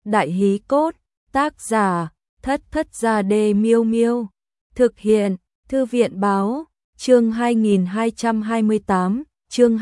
Đại hí cốt, tác giả, Thất Thất Gia Đê Miêu Miêu. Thực hiện, Thư viện báo, chương 2228, chương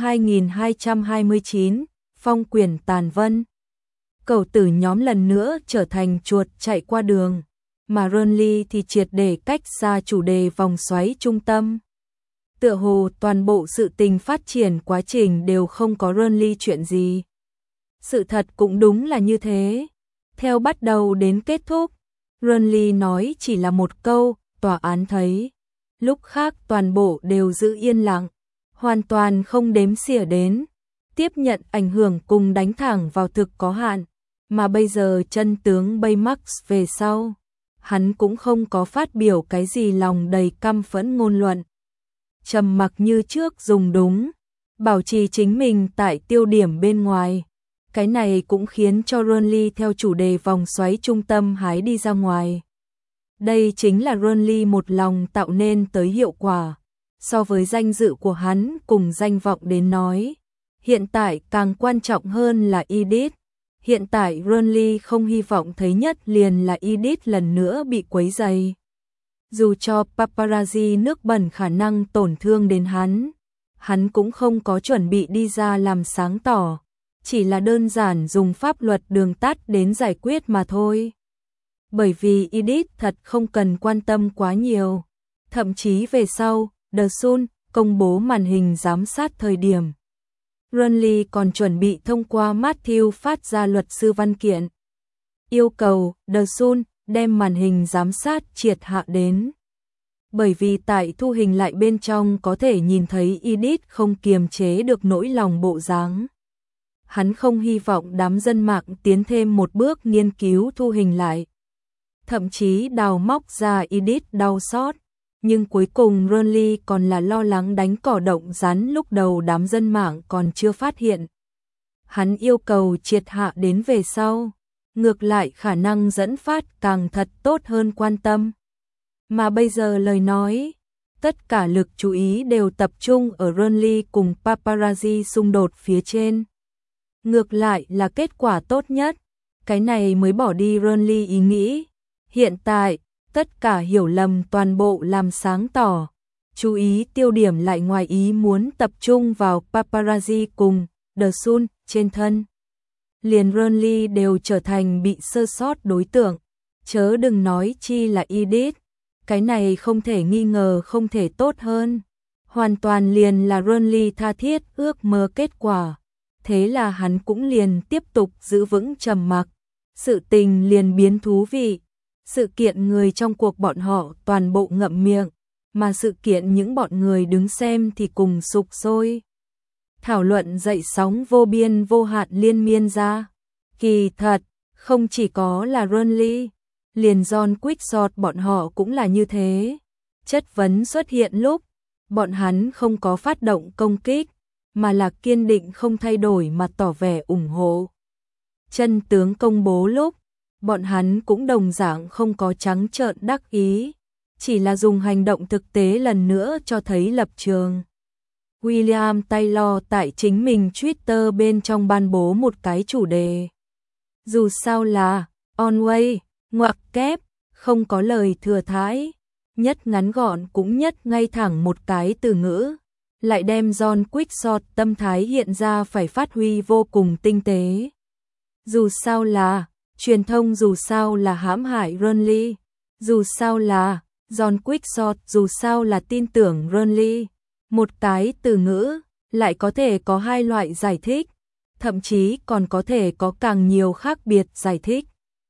2229, phong quyển tàn vân. Cẩu tử nhóm lần nữa trở thành chuột chạy qua đường, mà Renly thì triệt để cách xa chủ đề vòng xoáy trung tâm. Tựa hồ toàn bộ sự tình phát triển quá trình đều không có Renly chuyện gì. Sự thật cũng đúng là như thế. Theo bắt đầu đến kết thúc, Renly nói chỉ là một câu, tòa án thấy. Lúc khác toàn bộ đều giữ yên lặng, hoàn toàn không đếm xỉa đến. Tiếp nhận ảnh hưởng cùng đánh thẳng vào thực có hạn, mà bây giờ chân tướng Baymax về sau. Hắn cũng không có phát biểu cái gì lòng đầy căm phẫn ngôn luận. Trầm mặc như trước dùng đúng, bảo trì chính mình tại tiêu điểm bên ngoài. Cái này cũng khiến cho Renly theo chủ đề vòng xoáy trung tâm hái đi ra ngoài. Đây chính là Renly một lòng tạo nên tới hiệu quả. So với danh dự của hắn cùng danh vọng đến nói, hiện tại càng quan trọng hơn là Edith. Hiện tại Renly không hy vọng thấy nhất liền là Edith lần nữa bị quấy rầy. Dù cho paparazzi nước bẩn khả năng tổn thương đến hắn cũng không có chuẩn bị đi ra làm sáng tỏ. Chỉ là đơn giản dùng pháp luật đường tắt đến giải quyết mà thôi. Bởi vì Edith thật không cần quan tâm quá nhiều. Thậm chí về sau, The Sun công bố màn hình giám sát thời điểm. Renly còn chuẩn bị thông qua Matthew phát ra luật sư văn kiện. Yêu cầu The Sun đem màn hình giám sát triệt hạ đến. Bởi vì tại thu hình lại bên trong có thể nhìn thấy Edith không kiềm chế được nỗi lòng bộ dáng. Hắn không hy vọng đám dân mạng tiến thêm một bước nghiên cứu thu hình lại. Thậm chí đào móc ra Edith đau xót. Nhưng cuối cùng Renly còn là lo lắng đánh cỏ động rắn lúc đầu đám dân mạng còn chưa phát hiện. Hắn yêu cầu triệt hạ đến về sau. Ngược lại khả năng dẫn phát càng thật tốt hơn quan tâm. Mà bây giờ lời nói, tất cả lực chú ý đều tập trung ở Renly cùng paparazzi xung đột phía trên. Ngược lại là kết quả tốt nhất, cái này mới bỏ đi Renly ý nghĩ. Hiện tại, tất cả hiểu lầm toàn bộ làm sáng tỏ, chú ý tiêu điểm lại ngoài ý muốn tập trung vào paparazzi cùng The Sun trên thân. Liền Renly đều trở thành bị sơ sót đối tượng, chớ đừng nói chi là Edith. Cái này không thể nghi ngờ không thể tốt hơn. Hoàn toàn liền là Renly tha thiết ước mơ kết quả. Thế là hắn cũng liền tiếp tục giữ vững trầm mặc. Sự tình liền biến thú vị. Sự kiện người trong cuộc bọn họ toàn bộ ngậm miệng, mà sự kiện những bọn người đứng xem thì cùng sục sôi. Thảo luận dậy sóng vô biên vô hạn liên miên ra. Kỳ thật, không chỉ có là Renly, liền John Quickshot bọn họ cũng là như thế. Chất vấn xuất hiện lúc, bọn hắn không có phát động công kích, mà là kiên định không thay đổi mà tỏ vẻ ủng hộ. Chân tướng công bố lúc, bọn hắn cũng đồng dạng không có trắng trợn đắc ý, chỉ là dùng hành động thực tế lần nữa cho thấy lập trường. William Taylor tại chính mình Twitter bên trong ban bố một cái chủ đề. Dù sao là on way, ngoặc kép, không có lời thừa thãi, nhất ngắn gọn cũng nhất ngay thẳng một cái từ ngữ, lại đem John Quickshot tâm thái hiện ra phải phát huy vô cùng tinh tế. Dù sao là truyền thông, dù sao là hãm hại Renly, dù sao là John Quickshot, dù sao là tin tưởng Renly. Một cái từ ngữ lại có thể có hai loại giải thích, thậm chí còn có thể có càng nhiều khác biệt giải thích.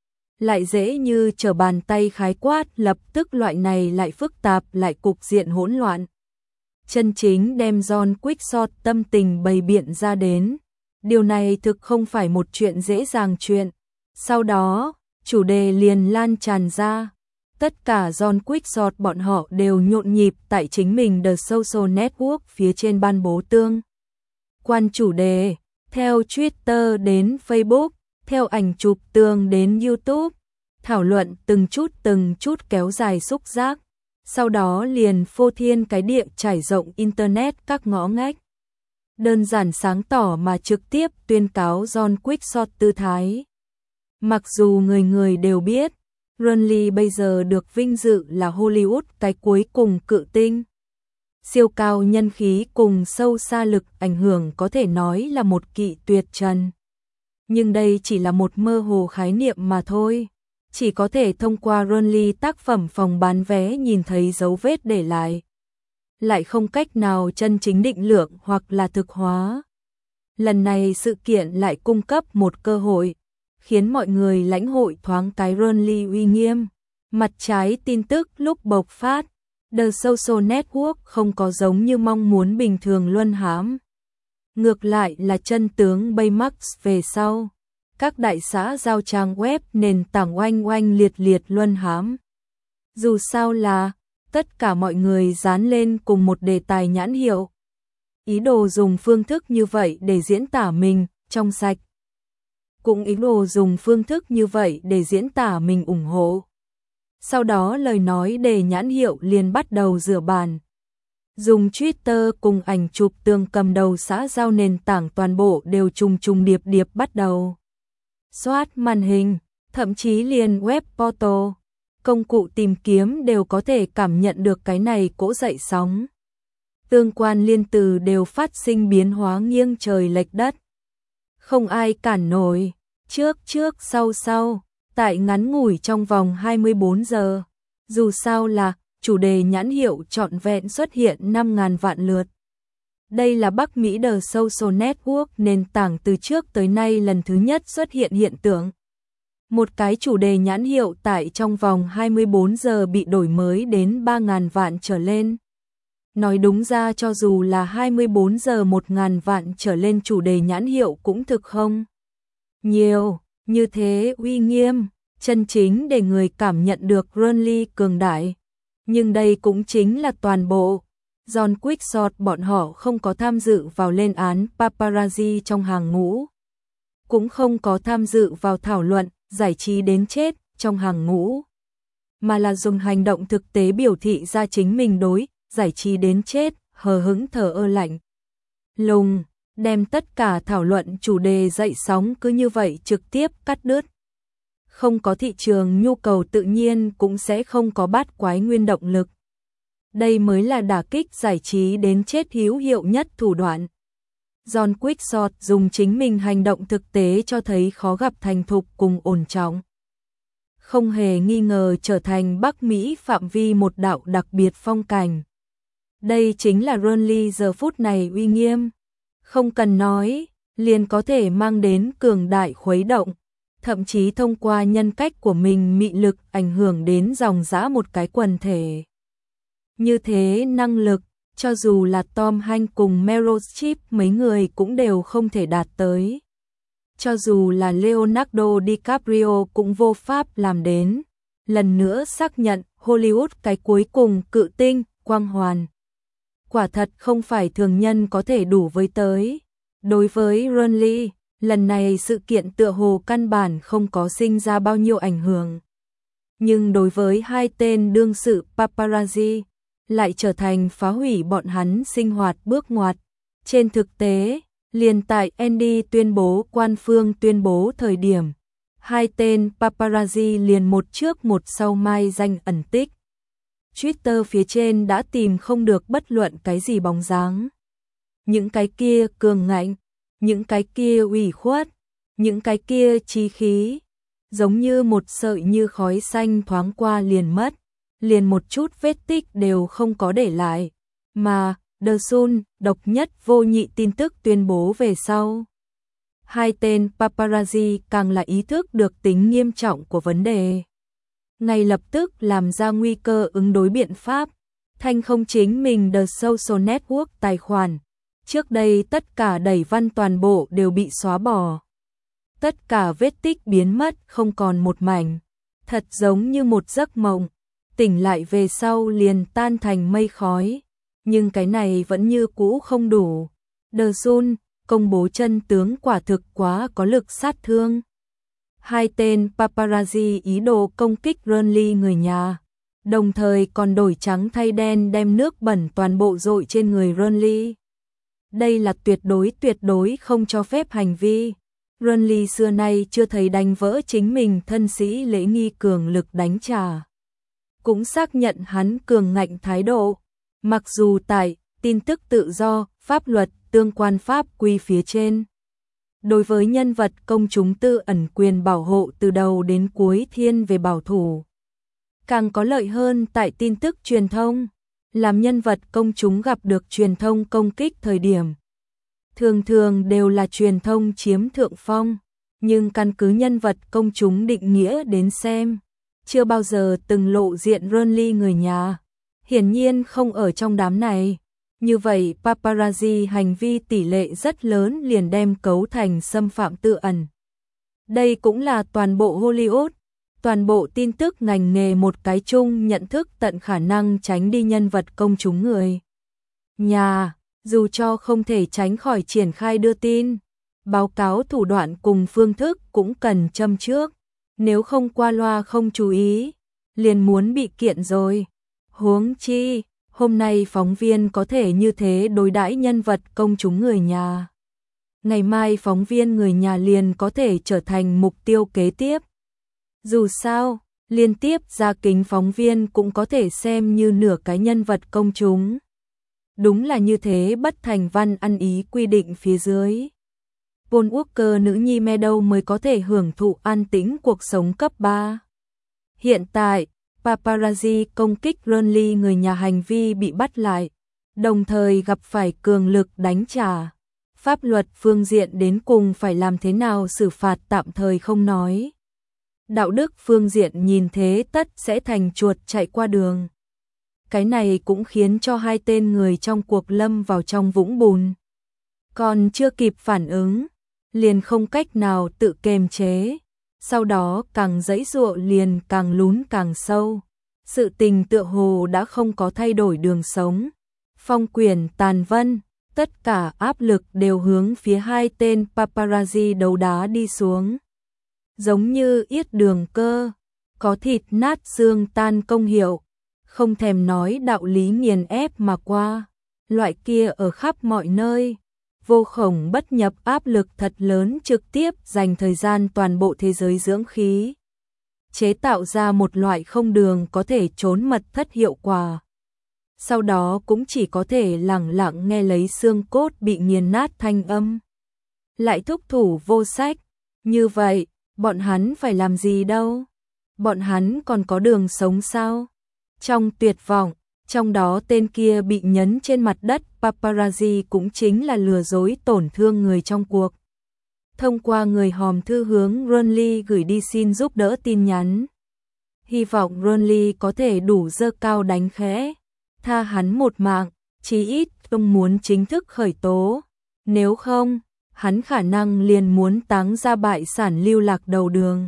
Lại dễ như trở bàn tay khái quát lập tức loại này lại phức tạp lại cục diện hỗn loạn. Chân chính đem John Quickshot tâm tình bày biện ra đến. Điều này thực không phải một chuyện dễ dàng chuyện. Sau đó, chủ đề liền lan tràn ra. Tất cả John Quickshot bọn họ đều nhộn nhịp tại chính mình The Social Network phía trên ban bố tương quan chủ đề, theo Twitter đến Facebook, theo ảnh chụp tương đến YouTube, thảo luận từng chút kéo dài xúc giác, sau đó liền phô thiên cái địa trải rộng Internet các ngõ ngách. Đơn giản sáng tỏ mà trực tiếp tuyên cáo John Quickshot tư thái. Mặc dù người người đều biết, Renly bây giờ được vinh dự là Hollywood cái cuối cùng cự tinh. Siêu cao nhân khí cùng sâu xa lực ảnh hưởng có thể nói là một kỵ tuyệt trần. Nhưng đây chỉ là một mơ hồ khái niệm mà thôi. Chỉ có thể thông qua Renly tác phẩm phòng bán vé nhìn thấy dấu vết để lại không cách nào chân chính định lượng hoặc là thực hóa. Lần này sự kiện lại cung cấp một cơ hội, khiến mọi người lãnh hội thoáng cái Renly uy nghiêm. Mặt trái tin tức lúc bộc phát, The Social Network không có giống như mong muốn bình thường luân hãm. Ngược lại là chân tướng Baymax về sau. Các đại xã giao trang web nền tảng oanh oanh liệt liệt luân hãm. Dù sao là, tất cả mọi người dán lên cùng một đề tài nhãn hiệu. Ý đồ dùng phương thức như vậy để diễn tả mình, trong sạch. Cũng ý đồ dùng phương thức như vậy để diễn tả mình ủng hộ. Sau đó lời nói đề nhãn hiệu liền bắt đầu rửa bàn. Dùng Twitter cùng ảnh chụp tường cầm đầu xã giao nền tảng toàn bộ đều trùng trùng điệp điệp bắt đầu. Soát màn hình, thậm chí liền web portal, công cụ tìm kiếm đều có thể cảm nhận được cái này cỗ dậy sóng. Tương quan liên từ đều phát sinh biến hóa nghiêng trời lệch đất. Không ai cản nổi, trước sau, tại ngắn ngủi trong vòng 24 giờ. Dù sao là, chủ đề nhãn hiệu trọn vẹn xuất hiện 5.000 vạn lượt. Đây là Bắc Mỹ The Social Network nền tảng từ trước tới nay lần thứ nhất xuất hiện hiện tượng. Một cái chủ đề nhãn hiệu tại trong vòng 24 giờ bị đổi mới đến 3.000 vạn trở lên. Nói đúng ra cho dù là 24 giờ 1.000 vạn trở lên chủ đề nhãn hiệu cũng thực không nhiều, như thế uy nghiêm, chân chính để người cảm nhận được Renly cường đại. Nhưng đây cũng chính là toàn bộ. John Quixote bọn họ không có tham dự vào lên án paparazzi trong hàng ngũ. Cũng không có tham dự vào thảo luận, giải trí đến chết trong hàng ngũ. Mà là dùng hành động thực tế biểu thị ra chính mình đối, giải trí đến chết, hờ hững thờ ơ lạnh lùng, đem tất cả thảo luận chủ đề dậy sóng cứ như vậy trực tiếp cắt đứt. Không có thị trường nhu cầu tự nhiên cũng sẽ không có bát quái nguyên động lực. Đây mới là đả kích giải trí đến chết hữu hiệu nhất thủ đoạn. John Quixote dùng chính mình hành động thực tế cho thấy khó gặp thành thục cùng ổn trọng. Không hề nghi ngờ trở thành Bắc Mỹ phạm vi một đạo đặc biệt phong cảnh. Đây chính là Renly giờ phút này uy nghiêm. Không cần nói, liền có thể mang đến cường đại khuấy động. Thậm chí thông qua nhân cách của mình mị lực ảnh hưởng đến dòng dã một cái quần thể. Như thế năng lực, cho dù là Tom Hanks cùng Meryl Streep mấy người cũng đều không thể đạt tới. Cho dù là Leonardo DiCaprio cũng vô pháp làm đến. Lần nữa xác nhận Hollywood cái cuối cùng cự tinh, quang hoàn. Quả thật không phải thường nhân có thể đủ với tới. Đối với Renly, lần này sự kiện tựa hồ căn bản không có sinh ra bao nhiêu ảnh hưởng. Nhưng đối với hai tên đương sự paparazzi, lại trở thành phá hủy bọn hắn sinh hoạt bước ngoặt. Trên thực tế, liền tại Andy tuyên bố quan phương tuyên bố thời điểm, hai tên paparazzi liền một trước một sau mai danh ẩn tích. Twitter phía trên đã tìm không được bất luận cái gì bóng dáng. Những cái kia cường ngạnh, những cái kia ủy khuất, những cái kia chí khí, giống như một sợi như khói xanh thoáng qua liền mất, liền một chút vết tích đều không có để lại, mà The Sun độc nhất vô nhị tin tức tuyên bố về sau. Hai tên paparazzi càng là ý thức được tính nghiêm trọng của vấn đề. Ngay lập tức làm ra nguy cơ ứng đối biện pháp, thanh không chính mình The Social Network tài khoản. Trước đây tất cả đẩy văn toàn bộ đều bị xóa bỏ. Tất cả vết tích biến mất không còn một mảnh. Thật giống như một giấc mộng. Tỉnh lại về sau liền tan thành mây khói. Nhưng cái này vẫn như cũ không đủ. The Sun công bố chân tướng quả thực quá có lực sát thương. Hai tên paparazzi ý đồ công kích Renly người nhà. Đồng thời còn đổi trắng thay đen đem nước bẩn toàn bộ dội trên người Renly. Đây là tuyệt đối không cho phép hành vi. Renly xưa nay chưa thấy đánh vỡ chính mình thân sĩ lễ nghi cường lực đánh trả. Cũng xác nhận hắn cường ngạnh thái độ. Mặc dù tại tin tức tự do, pháp luật, tương quan pháp quy phía trên. Đối với nhân vật công chúng tư ẩn quyền bảo hộ từ đầu đến cuối thiên về bảo thủ. Càng có lợi hơn tại tin tức truyền thông. Làm nhân vật công chúng gặp được truyền thông công kích thời điểm. Thường thường đều là truyền thông chiếm thượng phong. Nhưng căn cứ nhân vật công chúng định nghĩa đến xem. Chưa bao giờ từng lộ diện Renly người nhà. Hiển nhiên không ở trong đám này. Như vậy paparazzi hành vi tỷ lệ rất lớn liền đem cấu thành xâm phạm tư ẩn. Đây cũng là toàn bộ Hollywood, toàn bộ tin tức ngành nghề một cái chung nhận thức tận khả năng tránh đi nhân vật công chúng người nhà, dù cho không thể tránh khỏi triển khai đưa tin. Báo cáo thủ đoạn cùng phương thức cũng cần châm trước, nếu không qua loa không chú ý, liền muốn bị kiện rồi. Huống chi, hôm nay phóng viên có thể như thế đối đãi nhân vật công chúng người nhà. Ngày mai phóng viên người nhà liền có thể trở thành mục tiêu kế tiếp. Dù sao, liên tiếp ra kính phóng viên cũng có thể xem như nửa cái nhân vật công chúng. Đúng là như thế bất thành văn ăn ý quy định phía dưới. Paul Walker nữ nhi Meadow mới có thể hưởng thụ an tĩnh cuộc sống cấp 3. Hiện tại, paparazzi công kích Renly người nhà hành vi bị bắt lại, đồng thời gặp phải cường lực đánh trả. Pháp luật phương diện đến cùng phải làm thế nào xử phạt tạm thời không nói. Đạo đức phương diện nhìn thế tất sẽ thành chuột chạy qua đường. Cái này cũng khiến cho hai tên người trong cuộc lâm vào trong vũng bùn. Còn chưa kịp phản ứng, liền không cách nào tự kiềm chế. Sau đó càng giãy giụa liền càng lún càng sâu. Sự tình tựa hồ đã không có thay đổi đường sống. Phong quyền tàn vân, tất cả áp lực đều hướng phía hai tên paparazzi đấu đá đi xuống. Giống như yết đường cơ, có thịt nát xương tan công hiệu, không thèm nói đạo lý nghiền ép mà qua. Loại kia ở khắp mọi nơi. Vô khổng bất nhập áp lực thật lớn trực tiếp dành thời gian toàn bộ thế giới dưỡng khí. Chế tạo ra một loại không đường có thể trốn mật thất hiệu quả. Sau đó cũng chỉ có thể lẳng lặng nghe lấy xương cốt bị nghiền nát thanh âm. Lại thúc thủ vô sách. Như vậy, bọn hắn phải làm gì đâu? Bọn hắn còn có đường sống sao? Trong tuyệt vọng, trong đó tên kia bị nhấn trên mặt đất, paparazzi cũng chính là lừa dối tổn thương người trong cuộc. Thông qua người hòm thư hướng Renly gửi đi xin giúp đỡ tin nhắn. Hy vọng Renly có thể đủ giơ cao đánh khẽ, tha hắn một mạng, chí ít không muốn chính thức khởi tố. Nếu không, hắn khả năng liền muốn táng ra bại sản lưu lạc đầu đường.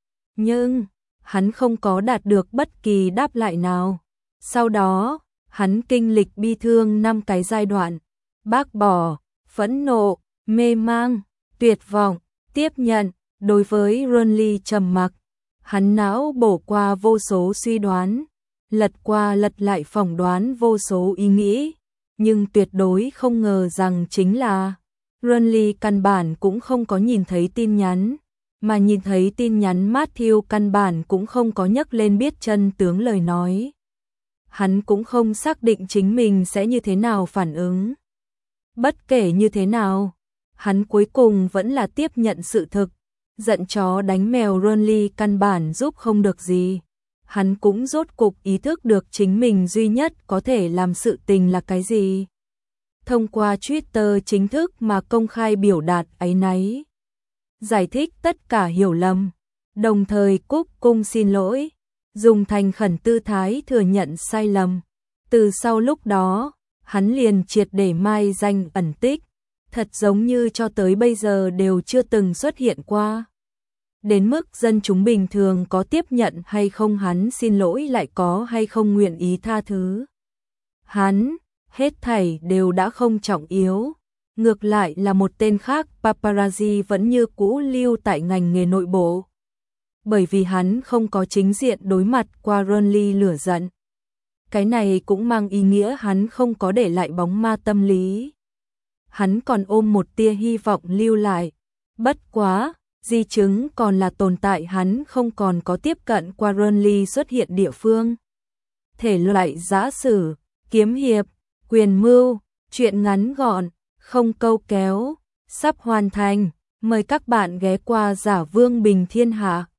Nhưng, hắn không có đạt được bất kỳ đáp lại nào. Sau đó, hắn kinh lịch bi thương 5 cái giai đoạn. Bác bỏ, phẫn nộ, mê mang, tuyệt vọng, tiếp nhận. Đối với Renly trầm mặc, hắn não bổ qua vô số suy đoán, lật qua lật lại phỏng đoán vô số ý nghĩ. Nhưng tuyệt đối không ngờ rằng chính là Renly căn bản cũng không có nhìn thấy tin nhắn, mà nhìn thấy tin nhắn Matthew căn bản cũng không có nhắc lên biết chân tướng lời nói. Hắn cũng không xác định chính mình sẽ như thế nào phản ứng. Bất kể như thế nào, hắn cuối cùng vẫn là tiếp nhận sự thực. Giận chó đánh mèo Renly căn bản giúp không được gì. Hắn cũng rốt cục ý thức được chính mình duy nhất có thể làm sự tình là cái gì. Thông qua Twitter chính thức mà công khai biểu đạt áy náy. Giải thích tất cả hiểu lầm, đồng thời cúc cung xin lỗi. Dùng thành khẩn tư thái thừa nhận sai lầm. Từ sau lúc đó, hắn liền triệt để mai danh ẩn tích, thật giống như cho tới bây giờ đều chưa từng xuất hiện qua. Đến mức dân chúng bình thường có tiếp nhận hay không hắn xin lỗi lại có hay không nguyện ý tha thứ. Hắn, hết thảy đều đã không trọng yếu. Ngược lại là một tên khác paparazzi vẫn như cũ lưu tại ngành nghề nội bộ. Bởi vì hắn không có chính diện đối mặt qua Renly lửa giận. Cái này cũng mang ý nghĩa hắn không có để lại bóng ma tâm lý. Hắn còn ôm một tia hy vọng lưu lại. Bất quá, di chứng còn là tồn tại hắn không còn có tiếp cận qua Renly xuất hiện địa phương. Thể loại giã sử, kiếm hiệp, quyền mưu, truyện ngắn gọn, không câu kéo, sắp hoàn thành. Mời các bạn ghé qua Giả Vương Bình Thiên Hạ.